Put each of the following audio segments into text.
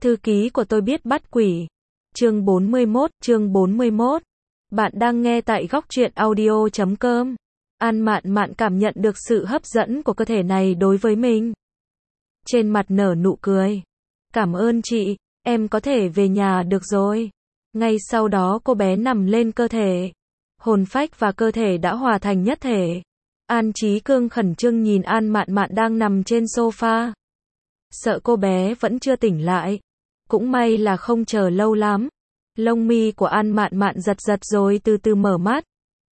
Thư ký của tôi biết bắt quỷ. Chương 41. Bạn đang nghe tại góc truyện audio.com. An Mạn Mạn cảm nhận được sự hấp dẫn của cơ thể này đối với mình. Trên mặt nở nụ cười. Cảm ơn chị, em có thể về nhà được rồi. Ngay sau đó cô bé nằm lên cơ thể. Hồn phách và cơ thể đã hòa thành nhất thể. An Chí Cương khẩn trương nhìn An Mạn Mạn đang nằm trên sofa. Sợ cô bé vẫn chưa tỉnh lại. Cũng may là không chờ lâu lắm. Lông mi của An Mạn Mạn giật giật rồi từ từ mở mắt.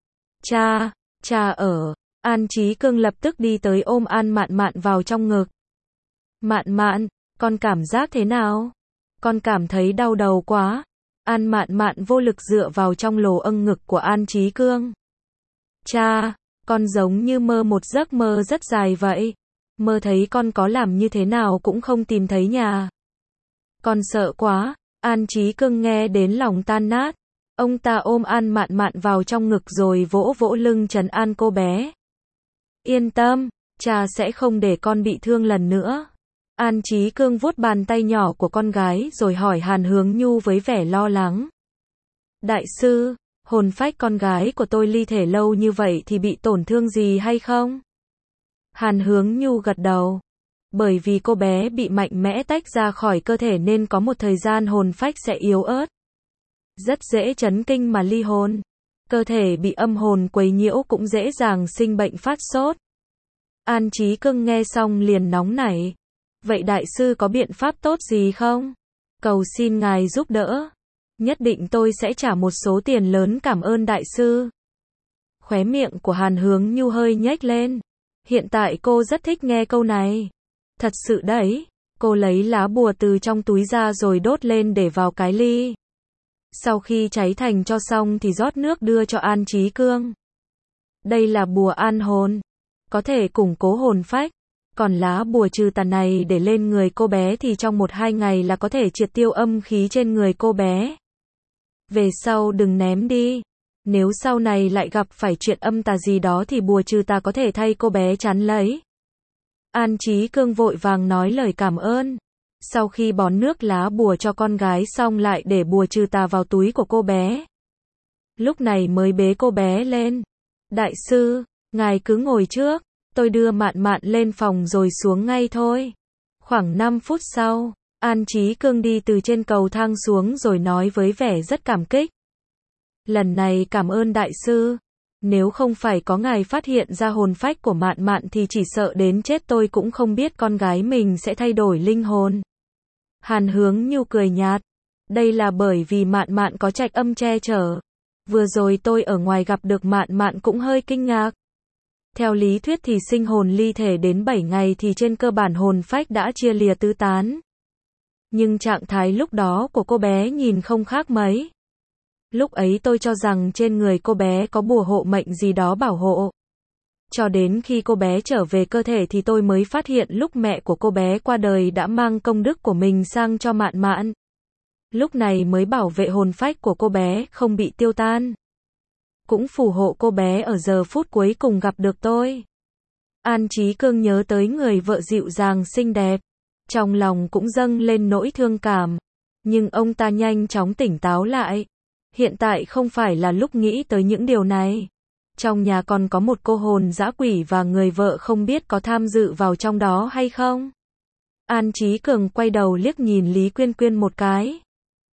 Cha ở. An Chí Cương lập tức đi tới ôm An Mạn Mạn vào trong ngực. Mạn Mạn, con cảm giác thế nào? Con cảm thấy đau đầu quá. An Mạn Mạn vô lực dựa vào trong lồ âng ngực của An Chí Cương. Cha, con giống như mơ một giấc mơ rất dài vậy. Mơ thấy con có làm như thế nào cũng không tìm thấy nhà. Con sợ quá. An Chí Cương nghe đến lòng tan nát. Ông ta ôm An Mạn Mạn vào trong ngực rồi vỗ vỗ lưng trấn an cô bé. Yên tâm, cha sẽ không để con bị thương lần nữa. An Chí Cương vuốt bàn tay nhỏ của con gái rồi hỏi Hàn Hướng Nhu với vẻ lo lắng. Đại sư, hồn phách con gái của tôi ly thể lâu như vậy thì bị tổn thương gì hay không? Hàn Hướng Nhu gật đầu. Bởi vì cô bé bị mạnh mẽ tách ra khỏi cơ thể nên có một thời gian hồn phách sẽ yếu ớt. Rất dễ chấn kinh mà ly hồn. Cơ thể bị âm hồn quấy nhiễu cũng dễ dàng sinh bệnh phát sốt. An Chí Cương nghe xong liền nóng nảy. Vậy đại sư có biện pháp tốt gì không? Cầu xin ngài giúp đỡ. Nhất định tôi sẽ trả một số tiền lớn cảm ơn đại sư. Khóe miệng của Hàn Hướng Nhu hơi nhếch lên. Hiện tại cô rất thích nghe câu này. Thật sự đấy. Cô lấy lá bùa từ trong túi ra rồi đốt lên để vào cái ly. Sau khi cháy thành tro xong thì rót nước đưa cho An Chí Cương. Đây là bùa an hồn. Có thể củng cố hồn phách. Còn lá bùa trừ tà này để lên người cô bé thì trong 1-2 ngày là có thể triệt tiêu âm khí trên người cô bé. Về sau đừng ném đi. Nếu sau này lại gặp phải chuyện âm tà gì đó thì bùa trừ tà có thể thay cô bé chắn lấy. An Chí Cương vội vàng nói lời cảm ơn. Sau khi bón nước lá bùa cho con gái xong lại để bùa trừ tà vào túi của cô bé. Lúc này mới bế cô bé lên. Đại sư, ngài cứ ngồi trước. Tôi đưa Mạn Mạn lên phòng rồi xuống ngay thôi. Khoảng 5 phút sau, An Chí Cương đi từ trên cầu thang xuống rồi nói với vẻ rất cảm kích. Lần này cảm ơn đại sư. Nếu không phải có ngài phát hiện ra hồn phách của Mạn Mạn thì chỉ sợ đến chết tôi cũng không biết con gái mình sẽ thay đổi linh hồn. Hàn Hướng Nhu cười nhạt. Đây là bởi vì Mạn Mạn có trạch âm che chở. Vừa rồi tôi ở ngoài gặp được Mạn Mạn cũng hơi kinh ngạc. Theo lý thuyết thì sinh hồn ly thể đến 7 ngày thì trên cơ bản hồn phách đã chia lìa tứ tán. Nhưng trạng thái lúc đó của cô bé nhìn không khác mấy. Lúc ấy tôi cho rằng trên người cô bé có bùa hộ mệnh gì đó bảo hộ. Cho đến khi cô bé trở về cơ thể thì tôi mới phát hiện lúc mẹ của cô bé qua đời đã mang công đức của mình sang cho Mạn Mạn. Lúc này mới bảo vệ hồn phách của cô bé không bị tiêu tan. Cũng phù hộ cô bé ở giờ phút cuối cùng gặp được tôi. An Chí Cương nhớ tới người vợ dịu dàng xinh đẹp. Trong lòng cũng dâng lên nỗi thương cảm. Nhưng ông ta nhanh chóng tỉnh táo lại. Hiện tại không phải là lúc nghĩ tới những điều này. Trong nhà còn có một cô hồn dã quỷ và người vợ không biết có tham dự vào trong đó hay không. An Chí Cương quay đầu liếc nhìn Lý Quyên Quyên một cái.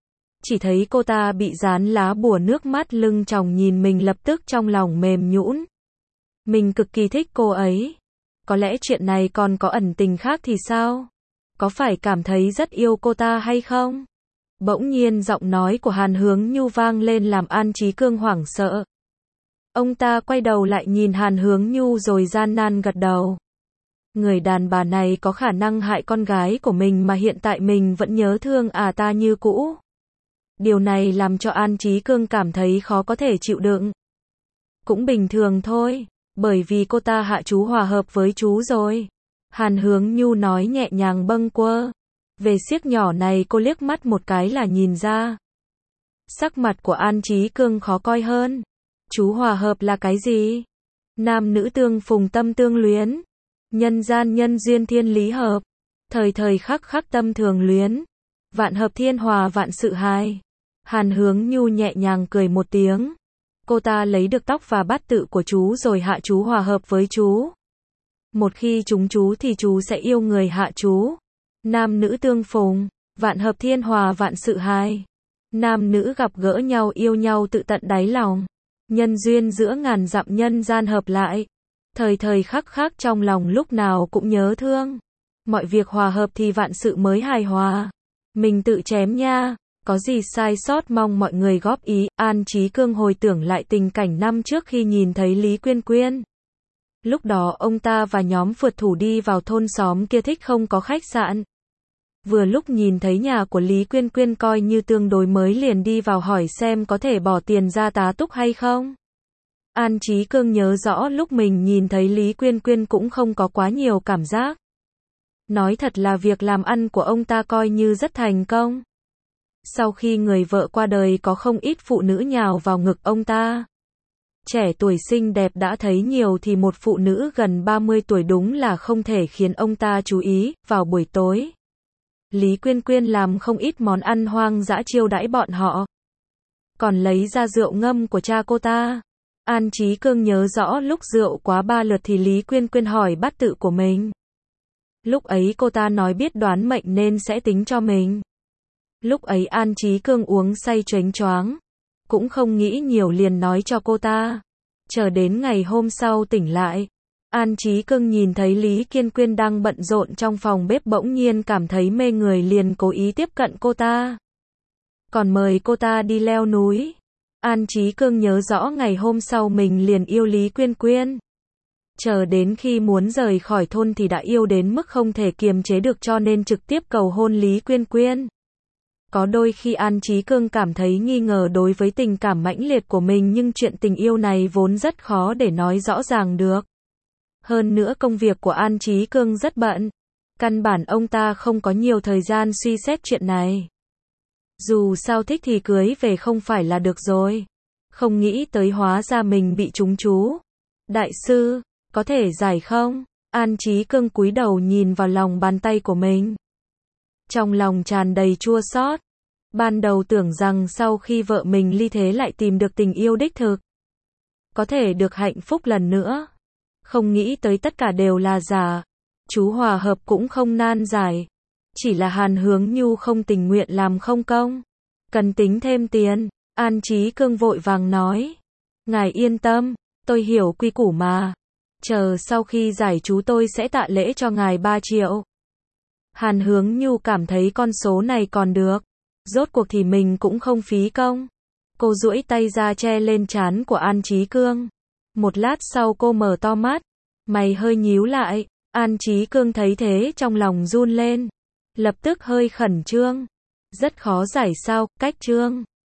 Chỉ thấy cô ta bị dán lá bùa nước mắt lưng tròng nhìn mình lập tức trong lòng mềm nhũn. Mình cực kỳ thích cô ấy. Có lẽ chuyện này còn có ẩn tình khác thì sao? Có phải cảm thấy rất yêu cô ta hay không? Bỗng nhiên giọng nói của Hàn Hướng Nhu vang lên làm An Chí Cương hoảng sợ. Ông ta quay đầu lại nhìn Hàn Hướng Nhu rồi gian nan gật đầu. Người đàn bà này có khả năng hại con gái của mình mà hiện tại mình vẫn nhớ thương ta như cũ. Điều này làm cho An Chí Cương cảm thấy khó có thể chịu đựng. Cũng bình thường thôi, bởi vì cô ta hạ chú hòa hợp với chú rồi. Hàn Hướng Nhu nói nhẹ nhàng bâng quơ. Về xiếc nhỏ này cô liếc mắt một cái là nhìn ra. Sắc mặt của An Chí Cương khó coi hơn. Chú hòa hợp là cái gì? Nam nữ tương phùng tâm tương luyến. Nhân gian nhân duyên thiên lý hợp. Thời thời khắc khắc tâm thường luyến. Vạn hợp thiên hòa vạn sự hai. Hàn Hướng Nhu nhẹ nhàng cười một tiếng. Cô ta lấy được tóc và bát tự của chú rồi hạ chú hòa hợp với chú. Một khi trúng chú thì chú sẽ yêu người hạ chú. Nam nữ tương phùng, vạn hợp thiên hòa vạn sự hai. Nam nữ gặp gỡ nhau yêu nhau tự tận đáy lòng. Nhân duyên giữa ngàn dặm nhân gian hợp lại. Thời thời khắc khắc trong lòng lúc nào cũng nhớ thương. Mọi việc hòa hợp thì vạn sự mới hài hòa. Mình tự chém nha. Có gì sai sót mong mọi người góp ý. An Chí Cương hồi tưởng lại tình cảnh năm trước khi nhìn thấy Lý Quyên Quyên. Lúc đó ông ta và nhóm phượt thủ đi vào thôn xóm kia thích không có khách sạn. Vừa lúc nhìn thấy nhà của Lý Quyên Quyên coi như tương đối mới liền đi vào hỏi xem có thể bỏ tiền ra tá túc hay không. An Chí Cương nhớ rõ lúc mình nhìn thấy Lý Quyên Quyên cũng không có quá nhiều cảm giác. Nói thật là việc làm ăn của ông ta coi như rất thành công. Sau khi người vợ qua đời có không ít phụ nữ nhào vào ngực ông ta. Trẻ tuổi xinh đẹp đã thấy nhiều thì một phụ nữ gần 30 tuổi đúng là không thể khiến ông ta chú ý. Vào buổi tối, Lý Quyên Quyên làm không ít món ăn hoang dã chiêu đãi bọn họ. Còn lấy ra rượu ngâm của cha cô ta. An Chí Cương nhớ rõ lúc rượu quá 3 lượt thì Lý Quyên Quyên hỏi bát tự của mình. Lúc ấy cô ta nói biết đoán mệnh nên sẽ tính cho mình. Lúc ấy An Chí Cương uống say choáng choáng, cũng không nghĩ nhiều liền nói cho cô ta. Chờ đến ngày hôm sau tỉnh lại, An Chí Cương nhìn thấy Lý Quyên Quyên đang bận rộn trong phòng bếp bỗng nhiên cảm thấy mê người liền cố ý tiếp cận cô ta. Còn mời cô ta đi leo núi. An Chí Cương nhớ rõ ngày hôm sau mình liền yêu Lý Quyên Quyên. Chờ đến khi muốn rời khỏi thôn thì đã yêu đến mức không thể kiềm chế được cho nên trực tiếp cầu hôn Lý Quyên Quyên. Có đôi khi An Chí Cương cảm thấy nghi ngờ đối với tình cảm mãnh liệt của mình nhưng chuyện tình yêu này vốn rất khó để nói rõ ràng được. Hơn nữa công việc của An Chí Cương rất bận. Căn bản ông ta không có nhiều thời gian suy xét chuyện này. Dù sao thích thì cưới về không phải là được rồi. Không nghĩ tới hóa ra mình bị trúng chú. Đại sư, có thể giải không? An Chí Cương cúi đầu nhìn vào lòng bàn tay của mình. Trong lòng tràn đầy chua xót. Ban đầu tưởng rằng sau khi vợ mình ly thế lại tìm được tình yêu đích thực. Có thể được hạnh phúc lần nữa. Không nghĩ tới tất cả đều là giả. Chú hòa hợp cũng không nan giải. Chỉ là Hàn Hướng Nhu không tình nguyện làm không công. Cần tính thêm tiền. An Chí Cương vội vàng nói. Ngài yên tâm, tôi hiểu quy củ mà. Chờ sau khi giải chú tôi sẽ tạ lễ cho ngài 3 triệu. Hàn Hướng Nhu cảm thấy con số này còn được. Rốt cuộc thì mình cũng không phí công. Cô duỗi tay ra che lên trán của An Chí Cương. Một lát sau cô mở to mắt. Mày hơi nhíu lại. An Chí Cương thấy thế trong lòng run lên. Lập tức hơi khẩn trương. Rất khó giải sao, cách trương.